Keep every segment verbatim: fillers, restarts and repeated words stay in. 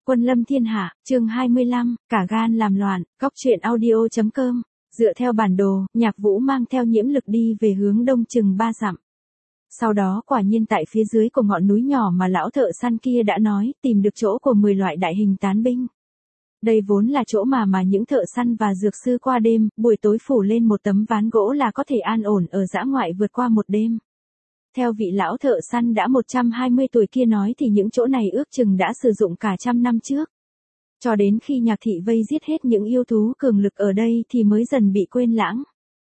Quân lâm thiên hạ, chương hai mươi lăm, cả gan làm loạn, góc truyện audio chấm com. Dựa theo bản đồ, Nhạc Vũ mang theo Nhiễm Lực đi về hướng đông chừng ba dặm. Sau đó quả nhiên tại phía dưới của ngọn núi nhỏ mà lão thợ săn kia đã nói, tìm được chỗ của mười loại đại hình tán binh. Đây vốn là chỗ mà mà những thợ săn và dược sư qua đêm, buổi tối phủ lên một tấm ván gỗ là có thể an ổn ở dã ngoại vượt qua một đêm. Theo vị lão thợ săn đã một trăm hai mươi tuổi kia nói thì những chỗ này ước chừng đã sử dụng cả trăm năm trước. Cho đến khi Nhạc thị vây giết hết những yêu thú cường lực ở đây thì mới dần bị quên lãng.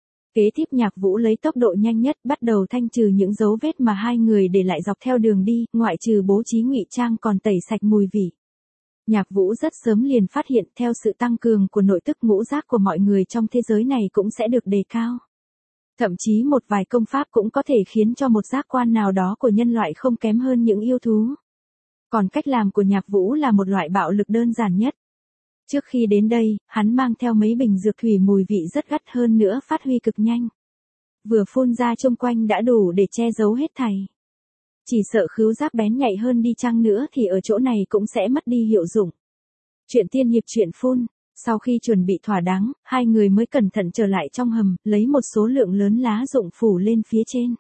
Kế tiếp Nhạc Vũ lấy tốc độ nhanh nhất bắt đầu thanh trừ những dấu vết mà hai người để lại dọc theo đường đi, ngoại trừ bố trí ngụy trang còn tẩy sạch mùi vị. Nhạc Vũ rất sớm liền phát hiện theo sự tăng cường của nội tức ngũ giác của mọi người trong thế giới này cũng sẽ được đề cao. Thậm chí một vài công pháp cũng có thể khiến cho một giác quan nào đó của nhân loại không kém hơn những yêu thú. Còn cách làm của Nhạc Vũ là một loại bạo lực đơn giản nhất. Trước khi đến đây, hắn mang theo mấy bình dược thủy mùi vị rất gắt hơn nữa phát huy cực nhanh. Vừa phun ra chung quanh đã đủ để che giấu hết thảy. Chỉ sợ khứu giác bén nhạy hơn đi chăng nữa thì ở chỗ này cũng sẽ mất đi hiệu dụng. Chuyện tiên hiệp chuyện phun. Sau khi chuẩn bị thỏa đáng, hai người mới cẩn thận trở lại trong hầm, lấy một số lượng lớn lá rụng phủ lên phía trên.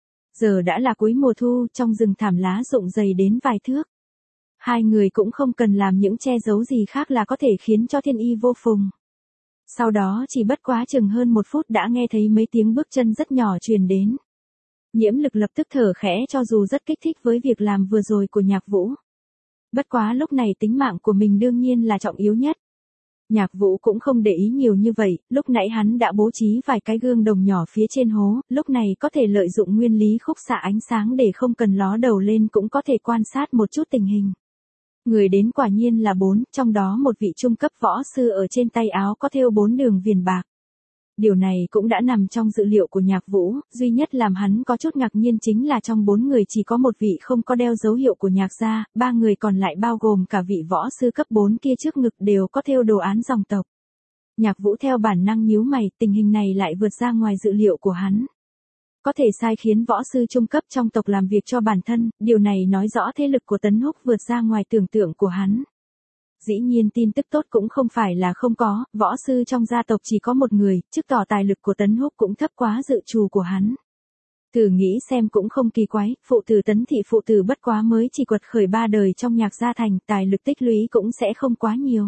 Giờ đã là cuối mùa thu, trong rừng thảm lá rụng dày đến vài thước. Hai người cũng không cần làm những che giấu gì khác là có thể khiến cho thiên y vô phùng. Sau đó chỉ bất quá chừng hơn một phút đã nghe thấy mấy tiếng bước chân rất nhỏ truyền đến. Nhiễm Lực lập tức thở khẽ cho dù rất kích thích với việc làm vừa rồi của Nhạc Vũ. Bất quá lúc này tính mạng của mình đương nhiên là trọng yếu nhất. Nhạc Vũ cũng không để ý nhiều như vậy, lúc nãy hắn đã bố trí vài cái gương đồng nhỏ phía trên hố, lúc này có thể lợi dụng nguyên lý khúc xạ ánh sáng để không cần ló đầu lên cũng có thể quan sát một chút tình hình. Người đến quả nhiên là bốn, trong đó một vị trung cấp võ sư ở trên tay áo có thêu bốn đường viền bạc. Điều này cũng đã nằm trong dự liệu của Nhạc Vũ, duy nhất làm hắn có chút ngạc nhiên chính là trong bốn người chỉ có một vị không có đeo dấu hiệu của Nhạc gia, ba người còn lại bao gồm cả vị võ sư cấp bốn kia trước ngực đều có thêu đồ án dòng tộc. Nhạc Vũ theo bản năng nhíu mày, tình hình này lại vượt ra ngoài dự liệu của hắn. Có thể sai khiến võ sư trung cấp trong tộc làm việc cho bản thân, điều này nói rõ thế lực của Tấn Húc vượt ra ngoài tưởng tượng của hắn. Dĩ nhiên tin tức tốt cũng không phải là không có, võ sư trong gia tộc chỉ có một người, chứng tỏ tài lực của Tấn Húc cũng thấp quá dự trù của hắn. Thử nghĩ xem cũng không kỳ quái, phụ tử Tấn thị phụ tử bất quá mới chỉ quật khởi ba đời trong Nhạc gia thành, tài lực tích lũy cũng sẽ không quá nhiều.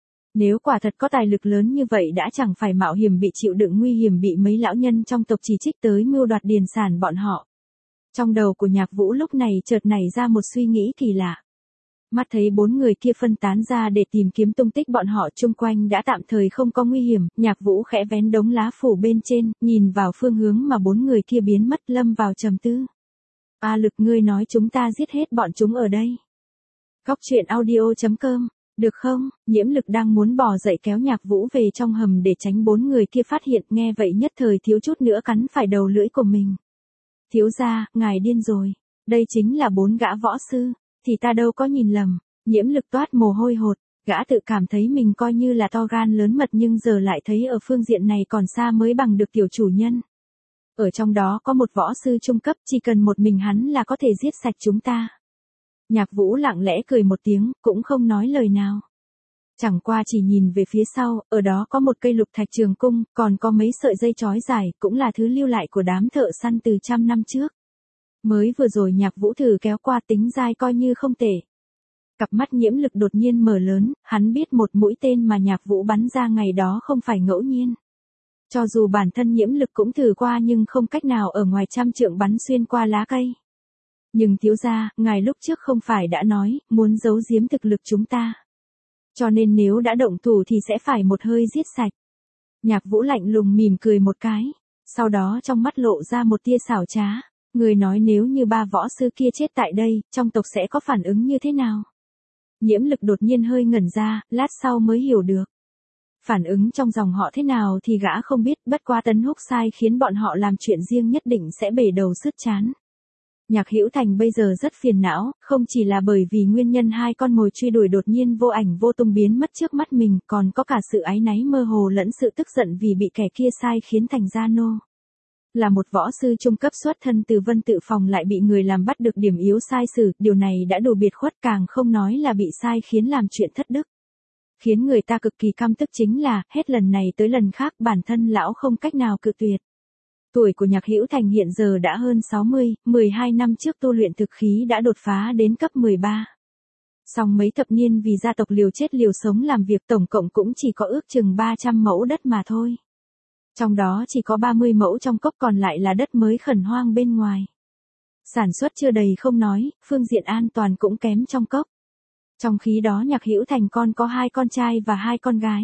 Nếu quả thật có tài lực lớn như vậy đã chẳng phải mạo hiểm bị chịu đựng nguy hiểm bị mấy lão nhân trong tộc chỉ trích tới mưu đoạt điền sản bọn họ. Trong đầu của Nhạc Vũ lúc này chợt nảy ra một suy nghĩ kỳ lạ. Mắt thấy bốn người kia phân tán ra để tìm kiếm tung tích bọn họ chung quanh đã tạm thời không có nguy hiểm, Nhạc Vũ khẽ vén đống lá phủ bên trên, nhìn vào phương hướng mà bốn người kia biến mất lâm vào trầm tư. A Lực ngươi nói chúng ta giết hết bọn chúng ở đây. Góc truyện audio chấm com, được không? Nhiễm Lực đang muốn bò dậy kéo Nhạc Vũ về trong hầm để tránh bốn người kia phát hiện, nghe vậy nhất thời thiếu chút nữa cắn phải đầu lưỡi của mình. Thiếu gia, ngài điên rồi, đây chính là bốn gã võ sư. Thì ta đâu có nhìn lầm. Nhiễm Lực toát mồ hôi hột, gã tự cảm thấy mình coi như là to gan lớn mật nhưng giờ lại thấy ở phương diện này còn xa mới bằng được tiểu chủ nhân. Ở trong đó có một võ sư trung cấp, chỉ cần một mình hắn là có thể giết sạch chúng ta. Nhạc Vũ lặng lẽ cười một tiếng, cũng không nói lời nào. Chẳng qua chỉ nhìn về phía sau, ở đó có một cây lục thạch trường cung, còn có mấy sợi dây chói dài, cũng là thứ lưu lại của đám thợ săn từ trăm năm trước. Mới vừa rồi Nhạc Vũ thử kéo qua tính dai coi như không tệ. Cặp mắt Nhiễm Lực đột nhiên mở lớn, hắn biết một mũi tên mà Nhạc Vũ bắn ra ngày đó không phải ngẫu nhiên. Cho dù bản thân Nhiễm Lực cũng thử qua nhưng không cách nào ở ngoài trăm trượng bắn xuyên qua lá cây. Nhưng thiếu gia, ngài lúc trước không phải đã nói, muốn giấu giếm thực lực chúng ta. Cho nên nếu đã động thủ thì sẽ phải một hơi giết sạch. Nhạc Vũ lạnh lùng mỉm cười một cái, sau đó trong mắt lộ ra một tia xảo trá. Người nói nếu như ba võ sư kia chết tại đây, trong tộc sẽ có phản ứng như thế nào? Nhiễm Lực đột nhiên hơi ngẩn ra, lát sau mới hiểu được. Phản ứng trong dòng họ thế nào thì gã không biết, bất quá Tấn Húc sai khiến bọn họ làm chuyện riêng nhất định sẽ bể đầu sứt trán. Nhạc Hữu Thành bây giờ rất phiền não, không chỉ là bởi vì nguyên nhân hai con mồi truy đuổi đột nhiên vô ảnh vô tung biến mất trước mắt mình, còn có cả sự áy náy mơ hồ lẫn sự tức giận vì bị kẻ kia sai khiến thành gia nô. Là một võ sư trung cấp xuất thân từ Vân Tự Phòng lại bị người làm bắt được điểm yếu sai xử, điều này đã đủ biệt khuất, càng không nói là bị sai khiến làm chuyện thất đức. Khiến người ta cực kỳ căm tức chính là, hết lần này tới lần khác bản thân lão không cách nào cự tuyệt. Tuổi của Nhạc Hữu Thành hiện giờ đã hơn sáu mươi, mười hai năm trước tu luyện thực khí đã đột phá đến cấp mười ba. Song mấy thập niên vì gia tộc liều chết liều sống làm việc tổng cộng cũng chỉ có ước chừng ba trăm mẫu đất mà thôi. Trong đó chỉ có ba mươi mẫu trong cốc, còn lại là đất mới khẩn hoang bên ngoài. Sản xuất chưa đầy không nói, phương diện an toàn cũng kém trong cốc. Trong khi đó Nhạc Hữu Thành con có hai con trai và hai con gái.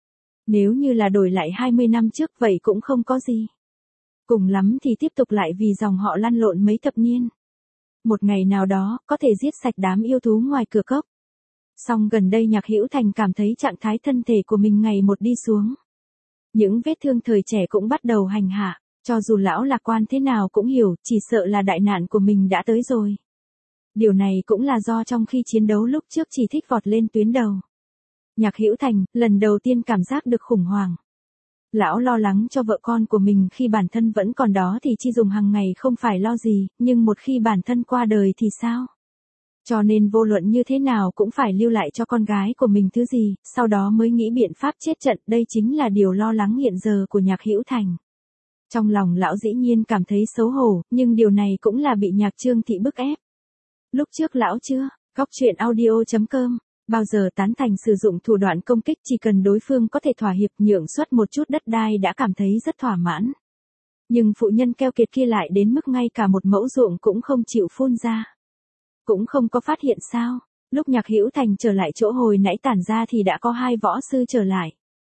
Nếu như là đổi lại hai mươi năm trước vậy cũng không có gì. Cùng lắm thì tiếp tục lại vì dòng họ lăn lộn mấy thập niên. Một ngày nào đó, có thể giết sạch đám yêu thú ngoài cửa cốc. Song gần đây Nhạc Hữu Thành cảm thấy trạng thái thân thể của mình ngày một đi xuống. Những vết thương thời trẻ cũng bắt đầu hành hạ, cho dù lão lạc quan thế nào cũng hiểu, chỉ sợ là đại nạn của mình đã tới rồi. Điều này cũng là do trong khi chiến đấu lúc trước chỉ thích vọt lên tuyến đầu. Nhạc Hữu Thành, lần đầu tiên cảm giác được khủng hoảng. Lão lo lắng cho vợ con của mình khi bản thân vẫn còn đó thì chi dùng hàng ngày không phải lo gì, nhưng một khi bản thân qua đời thì sao? Cho nên vô luận như thế nào cũng phải lưu lại cho con gái của mình thứ gì, sau đó mới nghĩ biện pháp chết trận, đây chính là điều lo lắng hiện giờ của Nhạc Hữu Thành. Trong lòng lão dĩ nhiên cảm thấy xấu hổ, nhưng điều này cũng là bị Nhạc Trương Thị bức ép. Lúc trước lão chưa, góc truyện audio chấm com, bao giờ tán thành sử dụng thủ đoạn công kích, chỉ cần đối phương có thể thỏa hiệp nhượng xuất một chút đất đai đã cảm thấy rất thỏa mãn. Nhưng phụ nhân keo kiệt kia lại đến mức ngay cả một mẫu ruộng cũng không chịu phun ra. Cũng không có phát hiện sao, lúc Nhạc Hữu Thành trở lại chỗ hồi nãy tản ra thì đã có hai võ sư trở lại.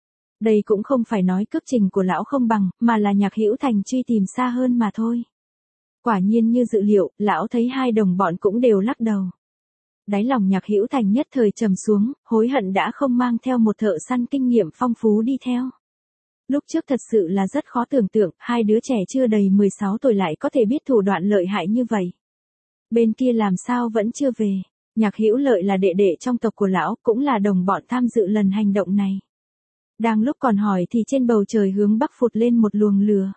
Đây cũng không phải nói cước trình của lão không bằng, mà là Nhạc Hữu Thành truy tìm xa hơn mà thôi. Quả nhiên như dự liệu, lão thấy hai đồng bọn cũng đều lắc đầu. Đáy lòng Nhạc Hữu Thành nhất thời trầm xuống, hối hận đã không mang theo một thợ săn kinh nghiệm phong phú đi theo. Lúc trước thật sự là rất khó tưởng tượng, hai đứa trẻ chưa đầy mười sáu tuổi lại có thể biết thủ đoạn lợi hại như vậy. Bên kia làm sao vẫn chưa về. Nhạc Hữu Lợi là đệ đệ trong tộc của lão, cũng là đồng bọn tham dự lần hành động này. Đang lúc còn hỏi thì trên bầu trời hướng bắc phụt lên một luồng lửa.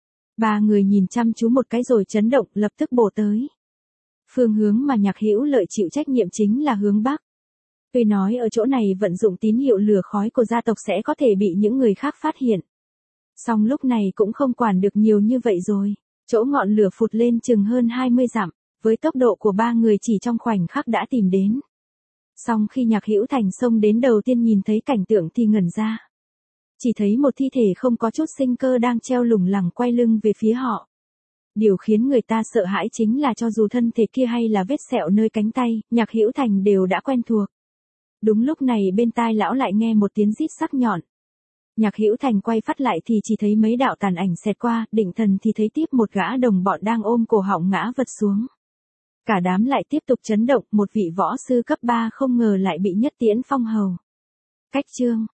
Ba người nhìn chăm chú một cái rồi chấn động, lập tức bổ tới. Phương hướng mà Nhạc Hữu Lợi chịu trách nhiệm chính là hướng bắc. Tuy nói ở chỗ này vận dụng tín hiệu lửa khói của gia tộc sẽ có thể bị những người khác phát hiện. Song lúc này cũng không quản được nhiều như vậy rồi. Chỗ ngọn lửa phụt lên chừng hơn hai mươi dặm. Với tốc độ của ba người chỉ trong khoảnh khắc đã tìm đến. Song khi Nhạc Hữu Thành xông đến đầu tiên nhìn thấy cảnh tượng thì ngẩn ra. Chỉ thấy một thi thể không có chút sinh cơ đang treo lủng lẳng quay lưng về phía họ. Điều khiến người ta sợ hãi chính là cho dù thân thể kia hay là vết sẹo nơi cánh tay, Nhạc Hữu Thành đều đã quen thuộc. Đúng lúc này bên tai lão lại nghe một tiếng rít sắc nhọn. Nhạc Hữu Thành quay phát lại thì chỉ thấy mấy đạo tàn ảnh xẹt qua, định thần thì thấy tiếp một gã đồng bọn đang ôm cổ họng ngã vật xuống. Cả đám lại tiếp tục chấn động, một vị võ sư cấp ba không ngờ lại bị nhất tiễn phong hầu. Cách chương